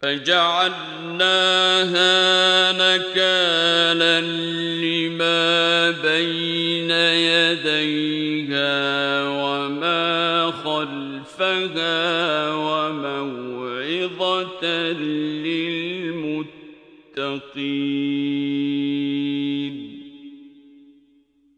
فجعلناها نكالا لما بين يديها وما خلفها وموعظة للمتقين.